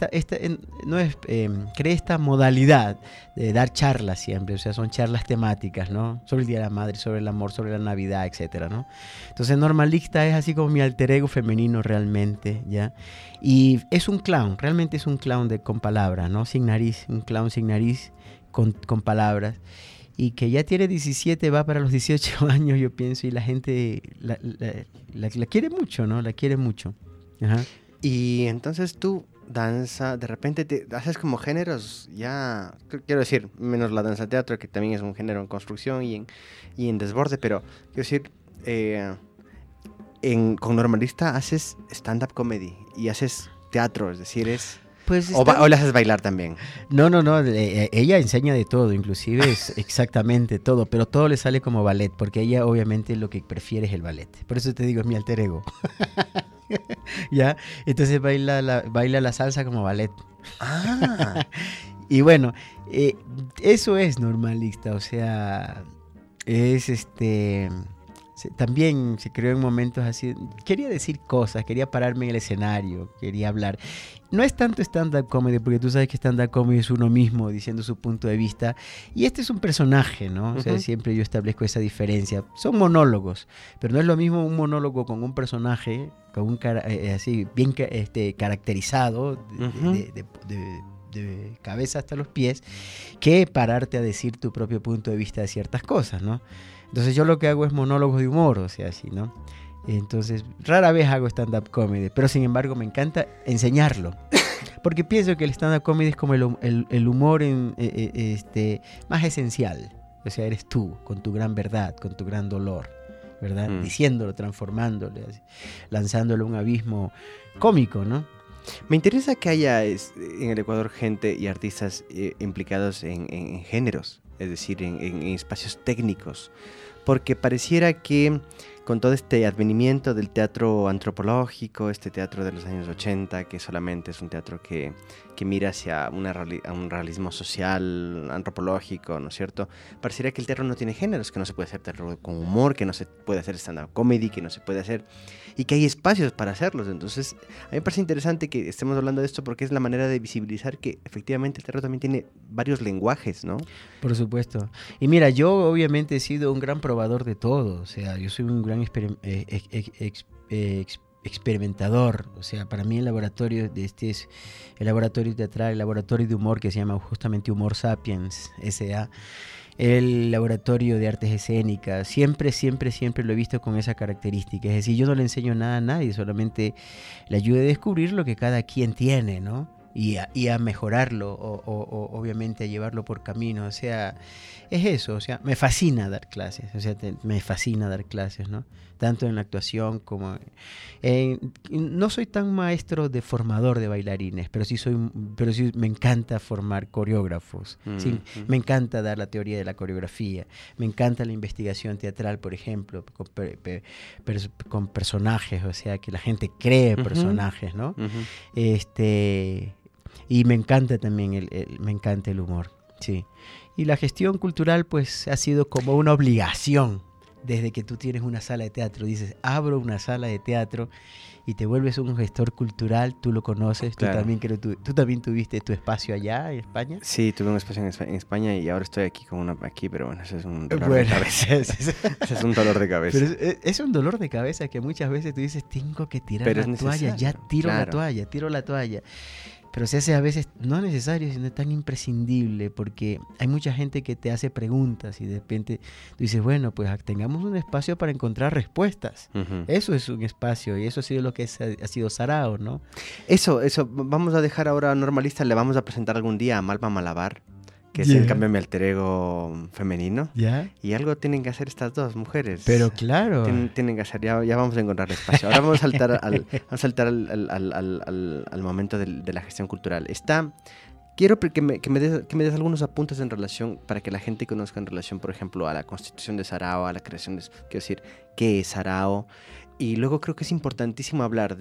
creé esta modalidad de dar charlas siempre, o sea, son charlas temáticas, ¿no? Sobre el Día de la Madre, sobre el amor, sobre la Navidad, etcétera, ¿no? Entonces Normalixta es así como mi alter ego femenino realmente, ¿ya? Y es un clown, realmente es un clown con palabras, ¿no? Sin nariz, un clown sin nariz con palabras. Y que ya tiene 17, va para los 18 años, yo pienso, y la gente la quiere mucho, ¿no? La quiere mucho. Ajá. Y entonces tú, danza, de repente te haces como géneros, ya, quiero decir, menos la danza teatro, que también es un género en construcción y en desborde, pero quiero decir, con Normalixta haces stand-up comedy y haces teatro, es decir, o le haces bailar también. No, ella enseña de todo, inclusive es exactamente todo, pero todo le sale como ballet, porque ella obviamente lo que prefiere es el ballet. Por eso te digo, es mi alter ego. ¿Ya? Entonces baila la salsa como ballet. Ah. Y bueno, eso es Normalixta, o sea, es también se creó en momentos así, quería decir cosas, quería pararme en el escenario, quería hablar. No es tanto stand-up comedy, porque tú sabes que stand-up comedy es uno mismo diciendo su punto de vista, y este es un personaje, ¿no? O sea, siempre yo establezco esa diferencia. Son monólogos, pero no es lo mismo un monólogo con un personaje, con así bien caracterizado, de cabeza hasta los pies, que pararte a decir tu propio punto de vista de ciertas cosas, ¿no? Entonces yo lo que hago es monólogos de humor, o sea, así, ¿no? Entonces rara vez hago stand-up comedy, pero sin embargo me encanta enseñarlo. Porque pienso que el stand-up comedy es como el humor más esencial. O sea, eres tú, con tu gran verdad, con tu gran dolor, ¿verdad? Diciéndolo, transformándolo, lanzándolo a un abismo cómico, ¿no? Me interesa que haya en el Ecuador gente y artistas implicados en géneros, es decir, en espacios técnicos, porque pareciera que con todo este advenimiento del teatro antropológico, este teatro de los años 80, que solamente es un teatro que mira hacia un realismo social, antropológico, ¿no es cierto? Pareciera que el teatro no tiene géneros, que no se puede hacer teatro con humor, que no se puede hacer stand-up comedy, que no se puede hacer, y que hay espacios para hacerlos. Entonces, a mí me parece interesante que estemos hablando de esto porque es la manera de visibilizar que efectivamente el teatro también tiene varios lenguajes, ¿no? Por supuesto. Y mira, yo obviamente he sido un gran probador de todo, o sea, yo soy un gran experimentador, o sea, para mí el laboratorio es el laboratorio teatral, el laboratorio de humor que se llama justamente Humor Sapiens S.A., el laboratorio de artes escénicas, siempre lo he visto con esa característica, es decir, yo no le enseño nada a nadie, solamente le ayudo a descubrir lo que cada quien tiene, ¿no? Y a mejorarlo, o obviamente a llevarlo por camino, o sea, es eso, o sea, me fascina dar clases, o sea, me fascina dar clases, ¿no? Tanto en la actuación como no soy tan maestro de formador de bailarines, pero sí me encanta formar coreógrafos, ¿sí? Me encanta dar la teoría de la coreografía, me encanta la investigación teatral, por ejemplo, con personajes, o sea, que la gente cree personajes, ¿no? Y me encanta también me encanta el humor, sí. Y la gestión cultural, pues, ha sido como una obligación. Desde que tú tienes una sala de teatro, dices, abro una sala de teatro y te vuelves un gestor cultural, tú lo conoces, claro. ¿Tú también tuviste tu espacio allá en España? Sí, tuve un espacio en España y ahora estoy aquí con uno aquí, pero bueno, eso es un dolor de cabeza. Ese es un dolor de cabeza. Pero es un dolor de cabeza que muchas veces tú dices, tengo que tirar la toalla, ya tiro la toalla. Pero se hace a veces no necesario, sino tan imprescindible, porque hay mucha gente que te hace preguntas y de repente tú dices, bueno, pues tengamos un espacio para encontrar respuestas. Eso es un espacio y eso ha sido lo que ha sido Sarao, ¿no? Eso, vamos a dejar ahora a Normalista, le vamos a presentar algún día a Malva Malabar, que es en cambio mi alter ego femenino. Y algo tienen que hacer estas dos mujeres. Pero claro. Tienen que hacer, ya vamos a encontrar espacio. Ahora vamos a saltar al momento de la gestión cultural. Quiero que me des algunos apuntes en relación, para que la gente conozca en relación, por ejemplo, a la constitución de Sarao, a la creación de, quiero decir, qué es Sarao. Y luego creo que es importantísimo hablar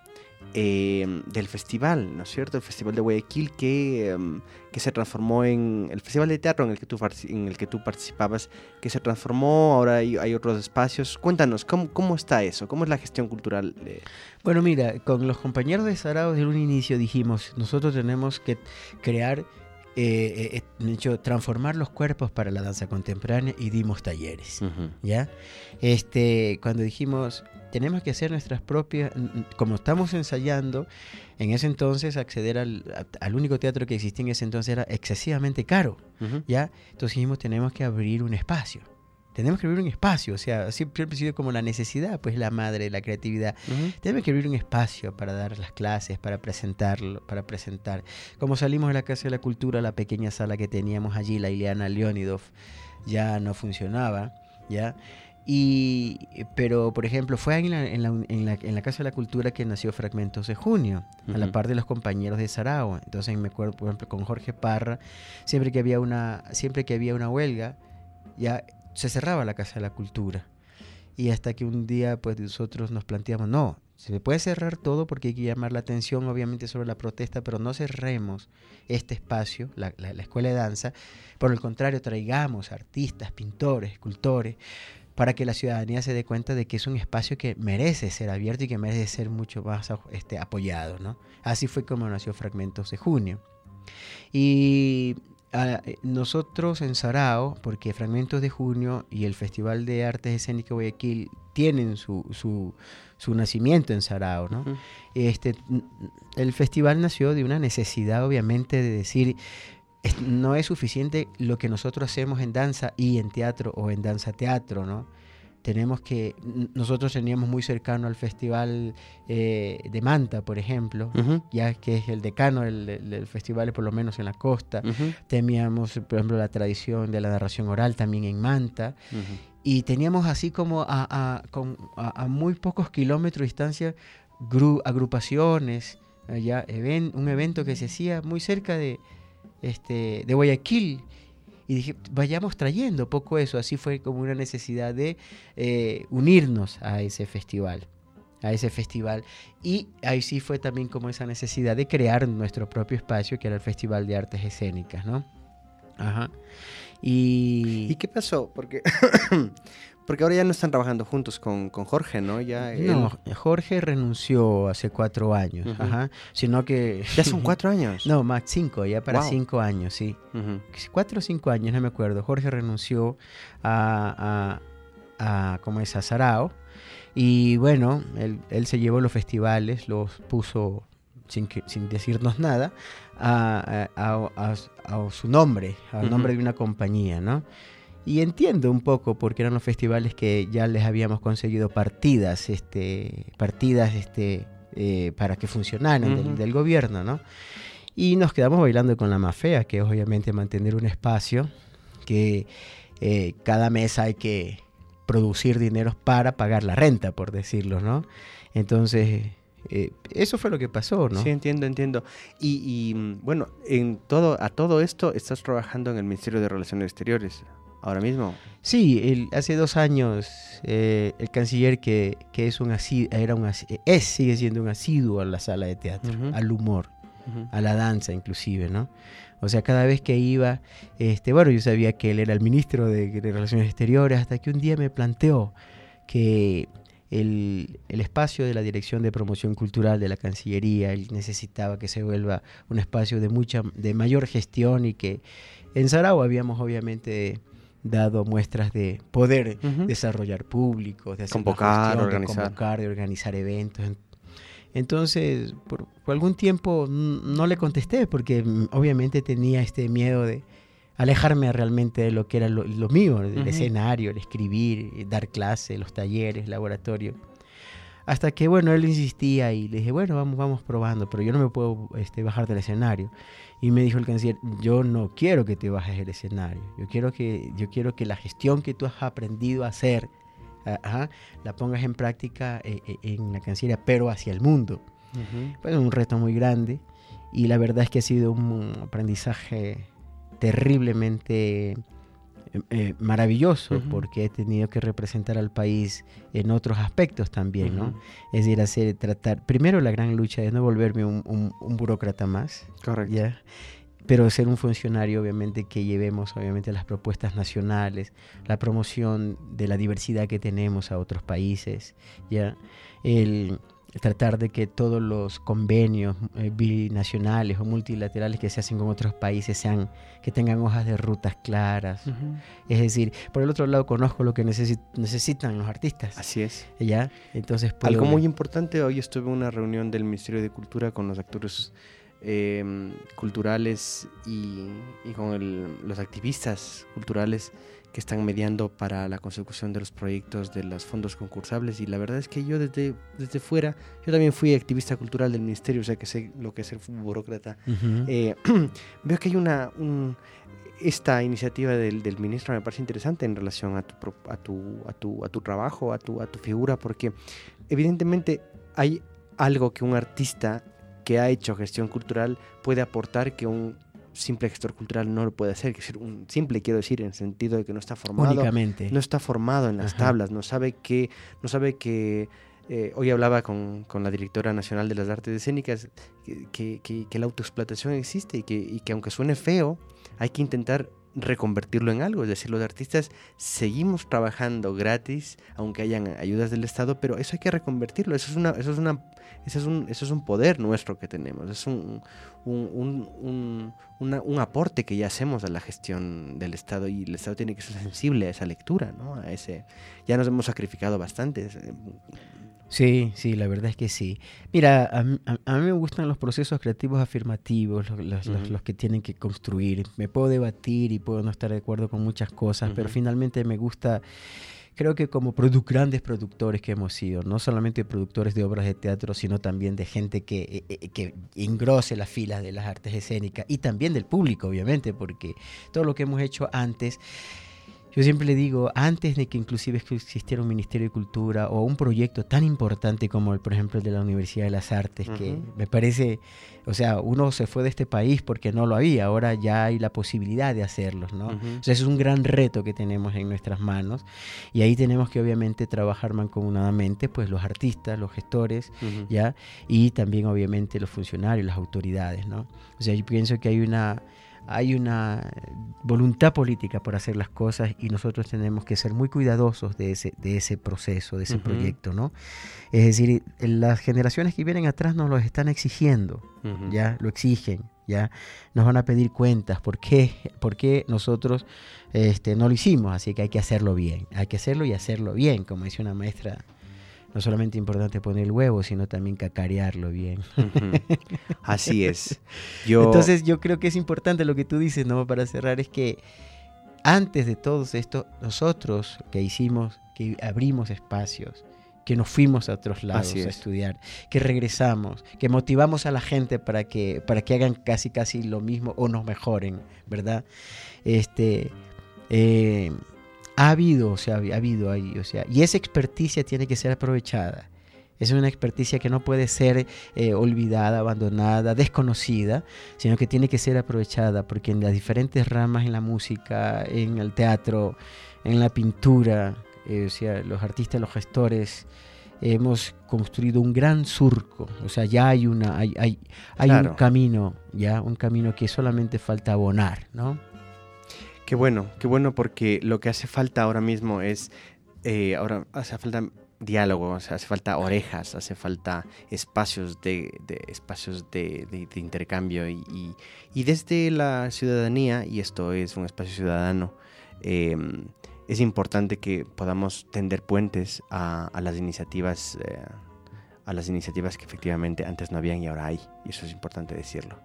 del festival, ¿no es cierto? El Festival de Guayaquil que se transformó en el Festival de Teatro en el que tú participabas, que se transformó, ahora hay otros espacios. Cuéntanos, ¿cómo está eso? ¿Cómo es la gestión cultural? Bueno, mira, con los compañeros de Sarao desde un inicio dijimos, nosotros tenemos que crear, transformar los cuerpos para la danza contemporánea y dimos talleres, ¿ya? Cuando dijimos, tenemos que hacer nuestras propias, como estamos ensayando, en ese entonces acceder al único teatro que existía en ese entonces era excesivamente caro, ¿ya? Entonces dijimos, tenemos que abrir un espacio, o sea, siempre ha sido como la necesidad, pues la madre de la creatividad. Tenemos que abrir un espacio para dar las clases, para presentar. Como salimos de la Casa de la Cultura, la pequeña sala que teníamos allí, la Ileana Leonidov, ya no funcionaba, ¿ya? Pero, por ejemplo, fue en la Casa de la Cultura que nació Fragmentos de Junio, a la par de los compañeros de Sarao. Entonces me acuerdo, por ejemplo, con Jorge Parra, siempre que había una huelga, ya se cerraba la Casa de la Cultura. Y hasta que un día, pues, nosotros nos planteamos, no, se puede cerrar todo porque hay que llamar la atención, obviamente, sobre la protesta, pero no cerremos este espacio, la Escuela de Danza. Por el contrario, traigamos artistas, pintores, escultores, para que la ciudadanía se dé cuenta de que es un espacio que merece ser abierto y que merece ser mucho más apoyado, ¿no? Así fue como nació Fragmentos de Junio. Y nosotros en Sarao, porque Fragmentos de Junio y el Festival de Artes Escénicas Guayaquil tienen su nacimiento en Sarao, ¿no? El festival nació de una necesidad, obviamente, de decir, no es suficiente lo que nosotros hacemos en danza y en teatro o en danza-teatro, ¿no? Nosotros teníamos muy cercano al festival de Manta, por ejemplo, ya que es el decano del festival, por lo menos en la costa. Teníamos, por ejemplo, la tradición de la narración oral también en Manta. Y teníamos así como a muy pocos kilómetros de distancia agrupaciones, un evento que se hacía muy cerca de Guayaquil. Y dije, vayamos trayendo poco eso. Así fue como una necesidad de unirnos a ese festival. Y ahí sí fue también como esa necesidad de crear nuestro propio espacio, que era el Festival de Artes Escénicas, ¿no? Ajá. ¿Y qué pasó? Porque ahora ya no están trabajando juntos con Jorge, ¿no? Jorge renunció hace 4 años, sino que... ¿Ya son 4 años? No, más 5, ya para 5 años, sí. 4 o 5 años, no me acuerdo. Jorge renunció a Sarao, y bueno, él se llevó los festivales, los puso sin decirnos nada, a su nombre, al nombre de una compañía, ¿no? Y entiendo un poco porque eran los festivales que ya les habíamos conseguido partidas para que funcionaran del gobierno, ¿no? Y nos quedamos bailando con la más fea, que es obviamente mantener un espacio que cada mes hay que producir dinero para pagar la renta, por decirlo, ¿no? Entonces, eso fue lo que pasó, ¿no? Sí, entiendo. Y bueno, a todo esto estás trabajando en el Ministerio de Relaciones Exteriores ahora mismo. Sí, hace 2 años el canciller que sigue siendo un asiduo a la sala de teatro, al humor, a la danza inclusive, ¿no? O sea, cada vez que iba, yo sabía que él era el ministro de Relaciones Exteriores, hasta que un día me planteó que el espacio de la Dirección de Promoción Cultural de la Cancillería, él necesitaba que se vuelva un espacio de mayor gestión, y que en Sarao habíamos obviamente dado muestras de poder desarrollar públicos, de hacer convocar, de organizar eventos. Entonces, por algún tiempo no le contesté, porque obviamente tenía este miedo de alejarme realmente de lo que era lo mío, el escenario, el escribir, dar clases, los talleres, el laboratorio. Hasta que, bueno, él insistía y le dije, bueno, vamos probando, pero yo no me puedo bajar del escenario. Y me dijo el canciller, yo no quiero que te bajes del escenario, yo quiero que la gestión que tú has aprendido a hacer, la pongas en práctica en la Cancillería, pero hacia el mundo. Pues es un reto muy grande, y la verdad es que ha sido un aprendizaje terriblemente maravilloso, porque he tenido que representar al país en otros aspectos también, ¿no? Es decir, tratar primero la gran lucha de no volverme un burócrata más. Correcto. ¿Ya? Pero ser un funcionario, obviamente, que llevemos obviamente las propuestas nacionales, la promoción de la diversidad que tenemos a otros países, ¿ya? El tratar de que todos los convenios binacionales o multilaterales que se hacen con otros países que tengan hojas de rutas claras. Es decir, por el otro lado, conozco lo que necesitan los artistas. Así es. ¿Ya? Entonces, algo muy importante, hoy estuve en una reunión del Ministerio de Cultura con los actores culturales y con los activistas culturales que están mediando para la consecución de los proyectos de los fondos concursables, y la verdad es que yo desde fuera, yo también fui activista cultural del ministerio, o sea que sé lo que es ser burócrata. Veo que hay esta iniciativa del ministro me parece interesante en relación a tu trabajo, a tu figura, porque evidentemente hay algo que un artista que ha hecho gestión cultural puede aportar que un simple gestor cultural no lo puede hacer, que ser un simple, quiero decir, en el sentido de que no está formado, únicamente. No está formado en las tablas, no sabe que hoy hablaba con la directora nacional de las artes escénicas que la autoexplotación existe y que aunque suene feo, hay que intentar reconvertirlo en algo. Es decir, los artistas seguimos trabajando gratis, aunque hayan ayudas del Estado, pero eso hay que reconvertirlo. Eso es un poder nuestro que tenemos. Es un aporte que ya hacemos a la gestión del Estado, y el Estado tiene que ser sensible a esa lectura, ¿no? Ya nos hemos sacrificado bastante. Sí, sí, la verdad es que sí. Mira, a mí me gustan los procesos creativos afirmativos, los que tienen que construir. Me puedo debatir y puedo no estar de acuerdo con muchas cosas, pero finalmente me gusta, creo que como grandes productores que hemos sido, no solamente productores de obras de teatro, sino también de gente que engrose las filas de las artes escénicas y también del público, obviamente, porque todo lo que hemos hecho antes... Yo siempre le digo, antes de que inclusive existiera un Ministerio de Cultura o un proyecto tan importante como, por ejemplo, el de la Universidad de las Artes, que me parece, o sea, uno se fue de este país porque no lo había, ahora ya hay la posibilidad de hacerlo, ¿no? O sea, es un gran reto que tenemos en nuestras manos y ahí tenemos que obviamente trabajar mancomunadamente, pues los artistas, los gestores, ¿ya? Y también obviamente los funcionarios, las autoridades, ¿no? O sea, yo pienso que hay una voluntad política por hacer las cosas y nosotros tenemos que ser muy cuidadosos de ese proceso, de ese proyecto, ¿no? Es decir, las generaciones que vienen atrás nos lo están exigiendo, ya lo exigen, ya nos van a pedir cuentas, ¿por qué nosotros no lo hicimos? Así que hay que hacerlo bien, hay que hacerlo y hacerlo bien, como dice una maestra. No solamente es importante poner el huevo, sino también cacarearlo bien. Así es. Entonces yo creo que es importante lo que tú dices, ¿no? Para cerrar, es que antes de todo esto, nosotros que abrimos espacios, que nos fuimos a otros lados a estudiar, que regresamos, que motivamos a la gente para que hagan casi lo mismo o nos mejoren, ¿verdad? Ha habido ahí, y esa experticia tiene que ser aprovechada. Es una experticia que no puede ser olvidada, abandonada, desconocida, sino que tiene que ser aprovechada, porque en las diferentes ramas, en la música, en el teatro, en la pintura, los artistas, los gestores, hemos construido un gran surco. O sea, ya hay claro, un camino que solamente falta abonar, ¿no? Qué bueno, porque lo que hace falta ahora mismo es, ahora hace falta diálogo, o sea, hace falta orejas, hace falta espacios de intercambio y desde la ciudadanía, y esto es un espacio ciudadano, es importante que podamos tender puentes a las iniciativas que efectivamente antes no habían y ahora hay, y eso es importante decirlo.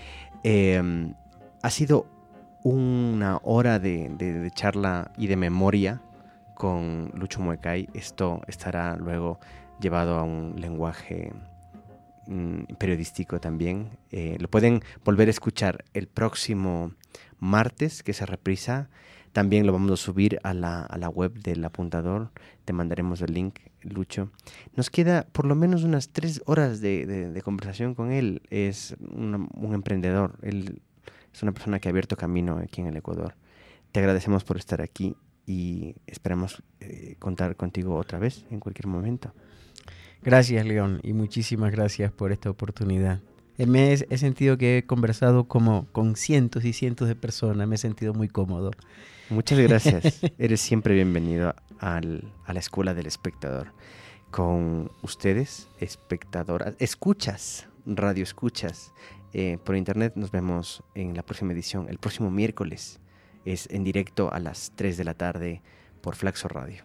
Ha sido una hora de charla y de memoria con Lucho Muecay. Esto estará luego llevado a un lenguaje periodístico también. Lo pueden volver a escuchar el próximo martes, que se reprisa. También lo vamos a subir a la web del Apuntador. Te mandaremos el link, Lucho. Nos queda por lo menos unas 3 horas de conversación con él. Es un emprendedor. Él es una persona que ha abierto camino aquí en el Ecuador. Te agradecemos por estar aquí y esperamos contar contigo otra vez en cualquier momento. Gracias, León, y muchísimas gracias por esta oportunidad. He sentido que he conversado como con cientos y cientos de personas. Me he sentido muy cómodo. Muchas gracias. Eres siempre bienvenido a la Escuela del Espectador. Con ustedes, espectadoras, escuchas, radio escuchas. Por internet nos vemos en la próxima edición, el próximo miércoles. Es en directo a las 3 de la tarde por Flaxo Radio.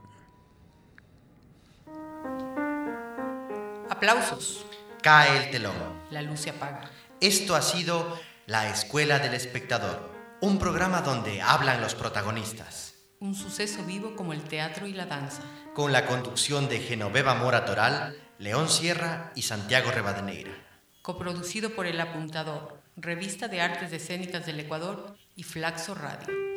Aplausos. Cae el telón. La luz se apaga. Esto ha sido La Escuela del Espectador, un programa donde hablan los protagonistas. Un suceso vivo como el teatro y la danza. Con la conducción de Genoveva Mora Toral, León Sierra y Santiago Rivadeneira. Coproducido por El Apuntador, Revista de Artes Escénicas del Ecuador y Flaxo Radio.